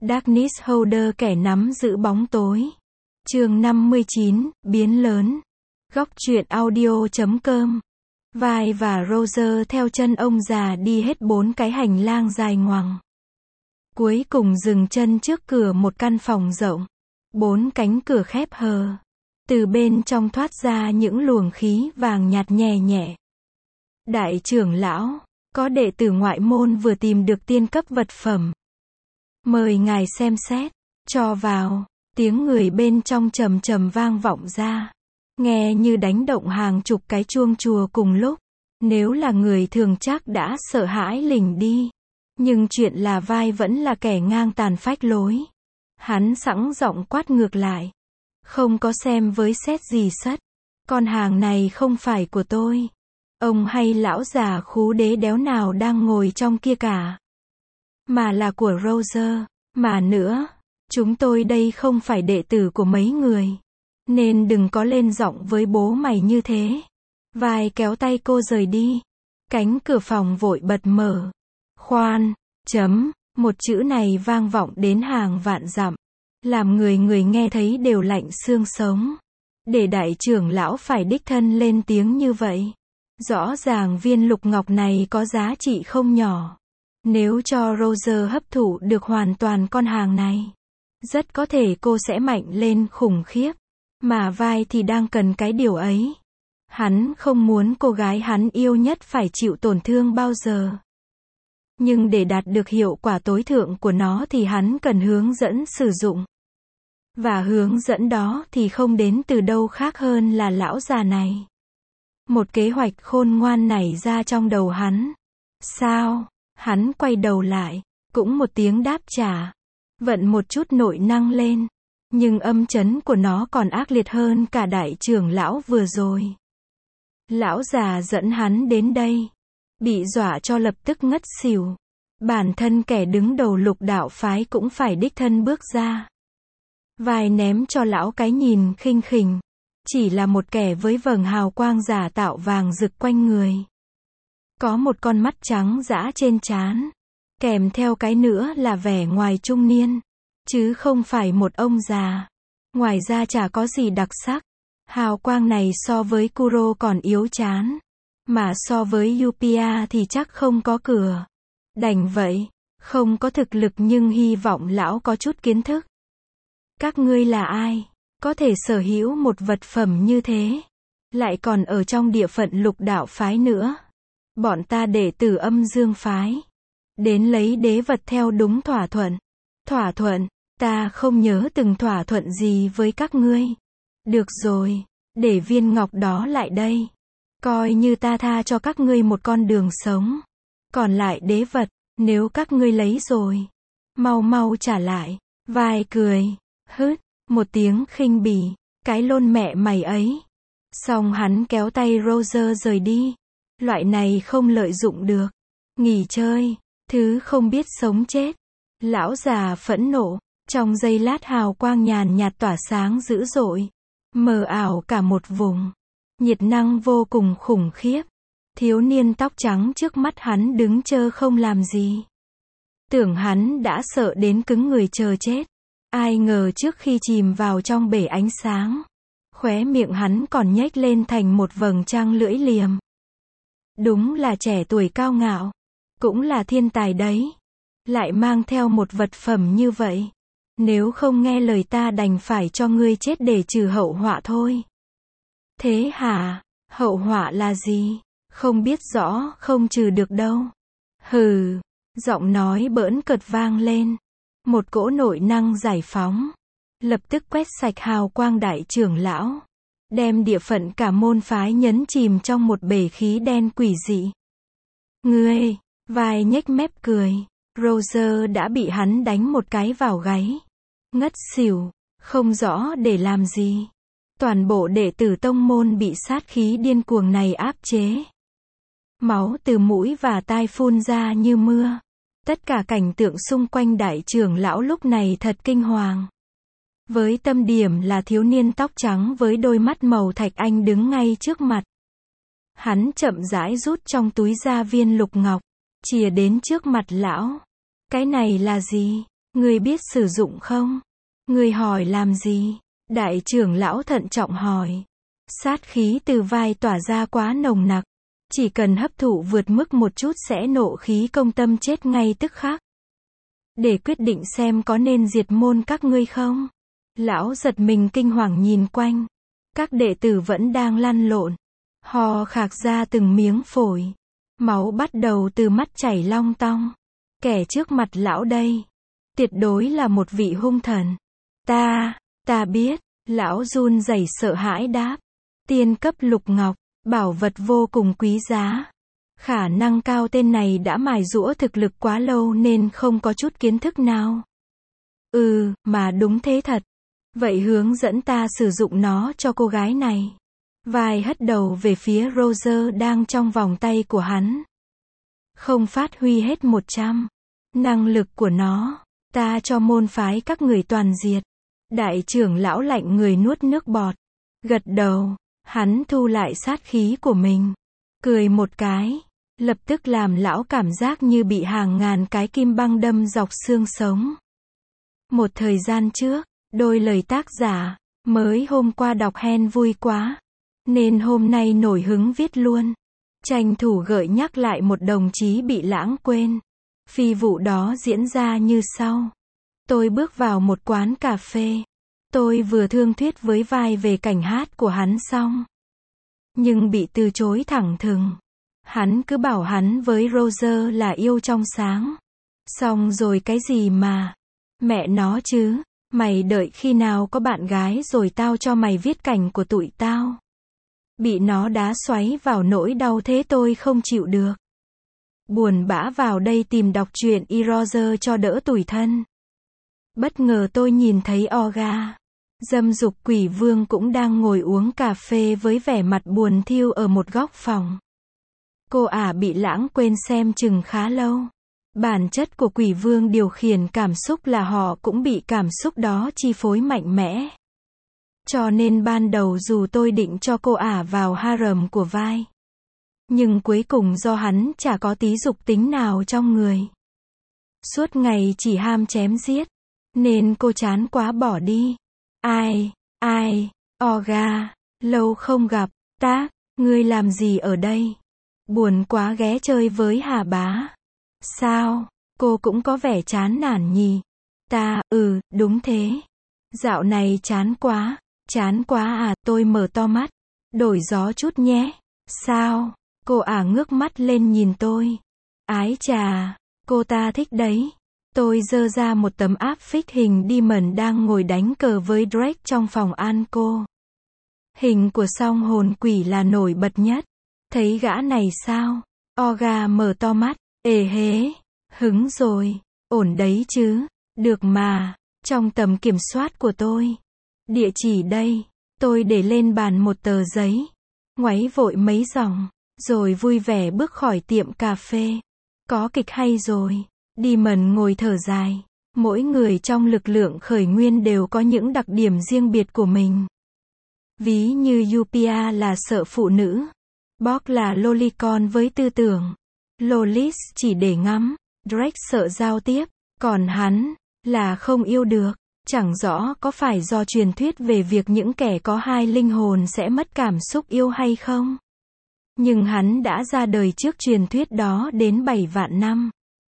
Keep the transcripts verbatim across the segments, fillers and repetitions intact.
Darkness Holder, kẻ nắm giữ bóng tối. Chương năm mươi chín, biến lớn. Góc truyện audio chấm com. Vi và Roger theo chân ông già đi hết bốn cái hành lang dài ngoằng. Cuối cùng dừng chân trước cửa một căn phòng rộng. Bốn cánh cửa khép hờ. Từ bên trong thoát ra những luồng khí vàng nhạt nhẹ nhẹ. Đại trưởng lão, có đệ tử ngoại môn vừa tìm được tiên cấp vật phẩm. Mời ngài xem xét, cho vào. Tiếng người bên trong trầm trầm vang vọng ra. Nghe như đánh động hàng chục cái chuông chùa cùng lúc. Nếu là người thường chắc đã sợ hãi lỉnh đi. Nhưng chuyện là Vi vẫn là kẻ ngang tàn phách lối. Hắn sẵn giọng quát ngược lại. Không có xem với xét gì sất. Con hàng này không phải của tôi. Ông hay lão già khú đế đéo nào đang ngồi trong kia cả. Mà là của Roger. Mà nữa, chúng tôi đây không phải đệ tử của mấy người. Nên đừng có lên giọng với bố mày như thế. Vi kéo tay cô rời đi. Cánh cửa phòng vội bật mở. Khoan, chấm, một chữ này vang vọng đến hàng vạn dặm. Làm người người nghe thấy đều lạnh xương sống. Để đại trưởng lão phải đích thân lên tiếng như vậy. Rõ ràng viên lục ngọc này có giá trị không nhỏ. Nếu cho Roger hấp thụ được hoàn toàn con hàng này, rất có thể cô sẽ mạnh lên khủng khiếp. Mà Vi thì đang cần cái điều ấy. Hắn không muốn cô gái hắn yêu nhất phải chịu tổn thương bao giờ. Nhưng để đạt được hiệu quả tối thượng của nó thì hắn cần hướng dẫn sử dụng. Và hướng dẫn đó thì không đến từ đâu khác hơn là lão già này. Một kế hoạch khôn ngoan nảy ra trong đầu hắn. Sao? Hắn quay đầu lại, cũng một tiếng đáp trả. Vận một chút nội năng lên. Nhưng âm chấn của nó còn ác liệt hơn cả đại trưởng lão vừa rồi. Lão già dẫn hắn đến đây. Bị dọa cho lập tức ngất xỉu. Bản thân kẻ đứng đầu lục đạo phái cũng phải đích thân bước ra. Vi ném cho lão cái nhìn khinh khỉnh. Chỉ là một kẻ với vầng hào quang giả tạo vàng rực quanh người. Có một con mắt trắng dã trên trán. Kèm theo cái nữa là vẻ ngoài trung niên. Chứ không phải một ông già. Ngoài ra chả có gì đặc sắc. Hào quang này so với Kuro còn yếu chán. Mà so với Yupia thì chắc không có cửa. Đành vậy. Không có thực lực nhưng hy vọng lão có chút kiến thức. Các ngươi là ai? Có thể sở hữu một vật phẩm như thế. Lại còn ở trong địa phận lục đạo phái nữa. Bọn ta đệ tử âm dương phái. Đến lấy đế vật theo đúng thỏa thuận. Thỏa thuận? Ta không nhớ từng thỏa thuận gì với các ngươi. Được rồi. Để viên ngọc đó lại đây. Coi như ta tha cho các ngươi một con đường sống. Còn lại đế vật, nếu các ngươi lấy rồi. Mau mau trả lại. Vi cười. Hứt. Một tiếng khinh bỉ. Cái lôn mẹ mày ấy. Xong hắn kéo tay Roger rời đi. Loại này không lợi dụng được. Nghỉ chơi. Thứ không biết sống chết. Lão già phẫn nộ. Trong giây lát hào quang nhàn nhạt tỏa sáng dữ dội. Mờ ảo cả một vùng. Nhiệt năng vô cùng khủng khiếp. Thiếu niên tóc trắng trước mắt hắn đứng chơ không làm gì. Tưởng hắn đã sợ đến cứng người chờ chết. Ai ngờ trước khi chìm vào trong bể ánh sáng. Khóe miệng hắn còn nhếch lên thành một vầng trăng lưỡi liềm. Đúng là trẻ tuổi cao ngạo. Cũng là thiên tài đấy. Lại mang theo một vật phẩm như vậy. Nếu không nghe lời ta đành phải cho ngươi chết để trừ hậu họa thôi. Thế hả? Hậu họa là gì? Không biết rõ, không trừ được đâu. Hừ. Giọng nói bỡn cợt vang lên. Một cỗ nội năng giải phóng. Lập tức quét sạch hào quang đại trưởng lão. Đem địa phận cả môn phái nhấn chìm trong một bể khí đen quỷ dị. Ngươi, Vi nhếch mép cười. Roger đã bị hắn đánh một cái vào gáy. Ngất xỉu, không rõ để làm gì. Toàn bộ đệ tử tông môn bị sát khí điên cuồng này áp chế. Máu từ mũi và tai phun ra như mưa. Tất cả cảnh tượng xung quanh đại trưởng lão lúc này thật kinh hoàng. Với tâm điểm là thiếu niên tóc trắng với đôi mắt màu thạch anh đứng ngay trước mặt. Hắn chậm rãi rút trong túi ra viên lục ngọc. Chìa đến trước mặt lão. Cái này là gì? Ngươi biết sử dụng không? Ngươi hỏi làm gì? Đại trưởng lão thận trọng hỏi. Sát khí từ vai tỏa ra quá nồng nặc. Chỉ cần hấp thụ vượt mức một chút sẽ nộ khí công tâm chết ngay tức khắc. Để quyết định xem có nên diệt môn các ngươi không? Lão giật mình kinh hoàng nhìn quanh. Các đệ tử vẫn đang lăn lộn. Ho khạc ra từng miếng phổi. Máu bắt đầu từ mắt chảy long tong. Kẻ trước mặt lão đây. Tuyệt đối là một vị hung thần. Ta, ta biết. Lão run rẩy sợ hãi đáp. Tiên cấp lục ngọc. Bảo vật vô cùng quý giá. Khả năng cao tên này đã mài giũa thực lực quá lâu nên không có chút kiến thức nào. Ừ, mà đúng thế thật. Vậy hướng dẫn ta sử dụng nó cho cô gái này. Vai hất đầu về phía Roger đang trong vòng tay của hắn. Không phát huy hết một trăm. Năng lực của nó. Ta cho môn phái các người toàn diệt. Đại trưởng lão lạnh người nuốt nước bọt. Gật đầu. Hắn thu lại sát khí của mình. Cười một cái. Lập tức làm lão cảm giác như bị hàng ngàn cái kim băng đâm dọc xương sống. Một thời gian trước, đôi lời tác giả, mới hôm qua đọc hen vui quá. Nên hôm nay nổi hứng viết luôn. Tranh thủ gợi nhắc lại một đồng chí bị lãng quên. Phi vụ đó diễn ra như sau. Tôi bước vào một quán cà phê. Tôi vừa thương thuyết với vai về cảnh hát của hắn xong. Nhưng bị từ chối thẳng thừng. Hắn cứ bảo hắn với Roger là yêu trong sáng. Xong rồi cái gì mà. Mẹ nó chứ. Mày đợi khi nào có bạn gái rồi tao cho mày viết cảnh của tụi tao. Bị nó đá xoáy vào nỗi đau thế tôi không chịu được. Buồn bã vào đây tìm đọc truyện y Roger cho đỡ tủi thân. Bất ngờ tôi nhìn thấy Olga. Dâm dục quỷ vương cũng đang ngồi uống cà phê với vẻ mặt buồn thiu ở một góc phòng. Cô ả bị lãng quên xem chừng khá lâu. Bản chất của quỷ vương điều khiển cảm xúc là họ cũng bị cảm xúc đó chi phối mạnh mẽ. Cho nên ban đầu dù tôi định cho cô ả vào harem của vai. Nhưng cuối cùng do hắn chả có tí dục tính nào trong người. Suốt ngày chỉ ham chém giết. Nên cô chán quá bỏ đi. Ai, ai, Olga, lâu không gặp, tác, ngươi làm gì ở đây? Buồn quá ghé chơi với Hà bá. Sao, cô cũng có vẻ chán nản nhỉ? Ta, ừ, đúng thế. Dạo này chán quá, chán quá à, tôi mở to mắt. Đổi gió chút nhé. Sao, cô ả ngước mắt lên nhìn tôi. Ái chà, cô ta thích đấy. Tôi giơ ra một tấm áp phích hình Demon đang ngồi đánh cờ với Drake trong phòng an cô. Hình của song hồn quỷ là nổi bật nhất. Thấy gã này sao? Olga mở to mắt. Ê hế. Hứng rồi. Ổn đấy chứ. Được mà. Trong tầm kiểm soát của tôi. Địa chỉ đây. Tôi để lên bàn một tờ giấy. Ngoáy vội mấy dòng. Rồi vui vẻ bước khỏi tiệm cà phê. Có kịch hay rồi. Demon ngồi thở dài. Mỗi người trong lực lượng khởi nguyên đều có những đặc điểm riêng biệt của mình. Ví như Yupia là sợ phụ nữ. Borg là lolicon với tư tưởng. Lolis chỉ để ngắm. Drake sợ giao tiếp. Còn hắn, là không yêu được. Chẳng rõ có phải do truyền thuyết về việc những kẻ có hai linh hồn sẽ mất cảm xúc yêu hay không. Nhưng hắn đã ra đời trước truyền thuyết đó đến bảy vạn năm.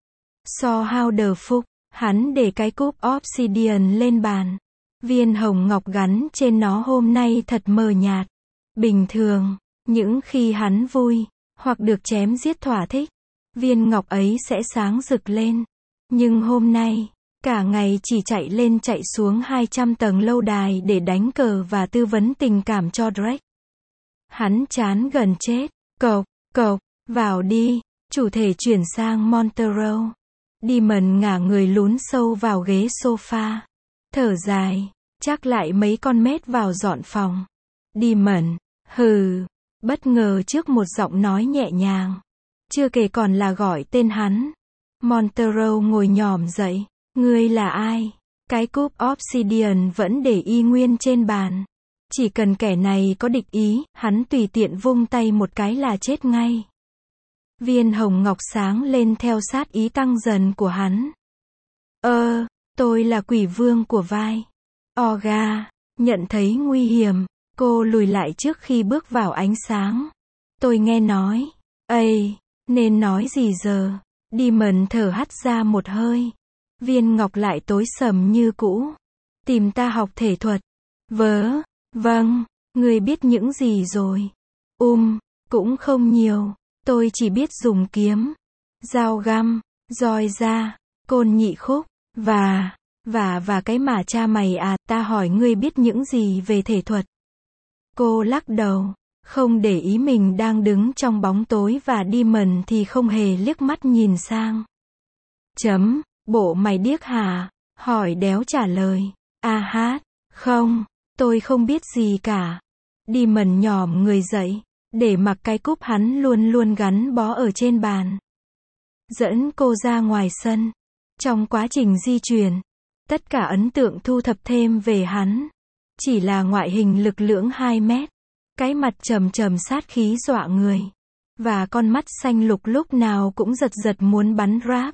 So how the fuck, hắn để cái cúp obsidian lên bàn. Viên hồng ngọc gắn trên nó hôm nay thật mờ nhạt. Bình thường, những khi hắn vui, hoặc được chém giết thỏa thích, viên ngọc ấy sẽ sáng rực lên. Nhưng hôm nay, cả ngày chỉ chạy lên chạy xuống hai trăm tầng lâu đài để đánh cờ và tư vấn tình cảm cho Drake. Hắn chán gần chết. Cộc, cộc, vào đi. Chủ thể chuyển sang Montero. Demon ngả người lún sâu vào ghế sofa. Thở dài. Chắc lại mấy con mết vào dọn phòng. Demon. Hừ. Bất ngờ trước một giọng nói nhẹ nhàng. Chưa kể còn là gọi tên hắn. Montero ngồi nhòm dậy. Ngươi là ai? Cái cúp obsidian vẫn để y nguyên trên bàn. Chỉ cần kẻ này có địch ý, hắn tùy tiện vung tay một cái là chết ngay. Viên hồng ngọc sáng lên theo sát ý tăng dần của hắn. Ơ, Tôi là quỷ vương của vai. Olga nhận thấy nguy hiểm, cô lùi lại trước khi bước vào ánh sáng. Tôi nghe nói. Ây, nên nói gì giờ? Demon thở hắt ra một hơi. Viên ngọc lại tối sầm như cũ. Tìm ta học thể thuật. Vớ, vâng, người biết những gì rồi? Um, cũng không nhiều. Tôi chỉ biết dùng kiếm, dao găm, roi da, côn nhị khúc, và, và và cái mà cha mày à, ta hỏi ngươi biết những gì về thể thuật? Cô lắc đầu, không để ý mình đang đứng trong bóng tối và Demon thì không hề liếc mắt nhìn sang. Chấm, bộ mày điếc hả? Hỏi đéo trả lời. A hát, không, tôi không biết gì cả. Demon nhòm người dậy, để mặc cái cúp hắn luôn luôn gắn bó ở trên bàn. Dẫn cô ra ngoài sân. Trong quá trình di chuyển, tất cả ấn tượng thu thập thêm về hắn chỉ là ngoại hình lực lưỡng hai mét, cái mặt trầm trầm sát khí dọa người, và con mắt xanh lục lúc nào cũng giật giật muốn bắn ráp.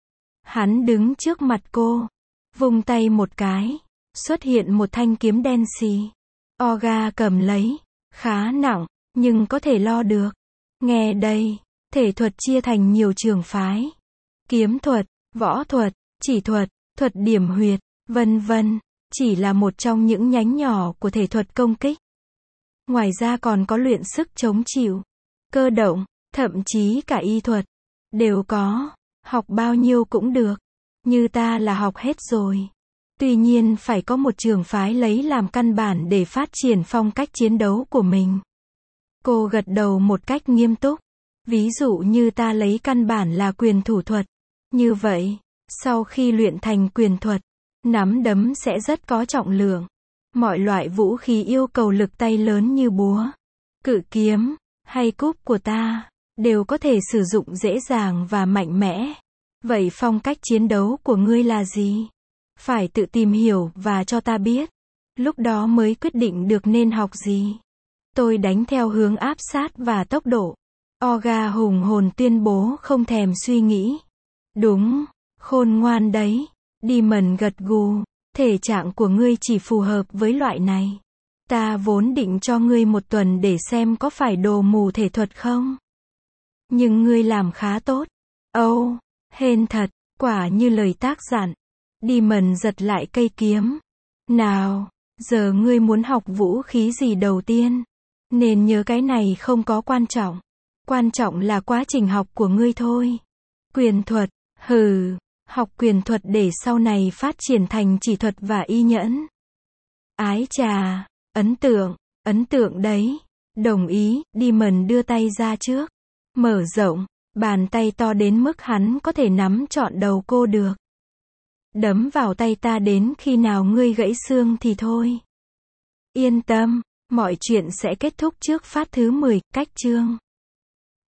Hắn đứng trước mặt cô, vung tay một cái, xuất hiện một thanh kiếm đen xì. Olga cầm lấy, khá nặng, nhưng có thể lo được. Nghe đây, thể thuật chia thành nhiều trường phái. Kiếm thuật, võ thuật, chỉ thuật, thuật điểm huyệt, vân vân, chỉ là một trong những nhánh nhỏ của thể thuật công kích. Ngoài ra còn có luyện sức chống chịu, cơ động, thậm chí cả y thuật, đều có. Học bao nhiêu cũng được. Như ta là học hết rồi. Tuy nhiên phải có một trường phái lấy làm căn bản để phát triển phong cách chiến đấu của mình. Cô gật đầu một cách nghiêm túc. Ví dụ như ta lấy căn bản là quyền thủ thuật. Như vậy, sau khi luyện thành quyền thuật, nắm đấm sẽ rất có trọng lượng. Mọi loại vũ khí yêu cầu lực tay lớn như búa, cự kiếm, hay cúp của ta, đều có thể sử dụng dễ dàng và mạnh mẽ. Vậy phong cách chiến đấu của ngươi là gì? Phải tự tìm hiểu và cho ta biết. Lúc đó mới quyết định được nên học gì. Tôi đánh theo hướng áp sát và tốc độ. Olga hùng hồn tuyên bố không thèm suy nghĩ. Đúng, khôn ngoan đấy. Demon gật gù. Thể trạng của ngươi chỉ phù hợp với loại này. Ta vốn định cho ngươi một tuần để xem có phải đồ mù thể thuật không. Nhưng ngươi làm khá tốt. Âu, oh, hên thật, quả như lời tác dặn. Demon giật lại cây kiếm. Nào, giờ ngươi muốn học vũ khí gì đầu tiên? Nên nhớ cái này không có quan trọng. Quan trọng là quá trình học của ngươi thôi. Quyền thuật, hừ, học quyền thuật để sau này phát triển thành chỉ thuật và y nhẫn. Ái chà, ấn tượng, ấn tượng đấy. Đồng ý, Demon đưa tay ra trước. Mở rộng, bàn tay to đến mức hắn có thể nắm trọn đầu cô được. Đấm vào tay ta đến khi nào ngươi gãy xương thì thôi. Yên tâm, mọi chuyện sẽ kết thúc trước phát thứ mười, cách chương.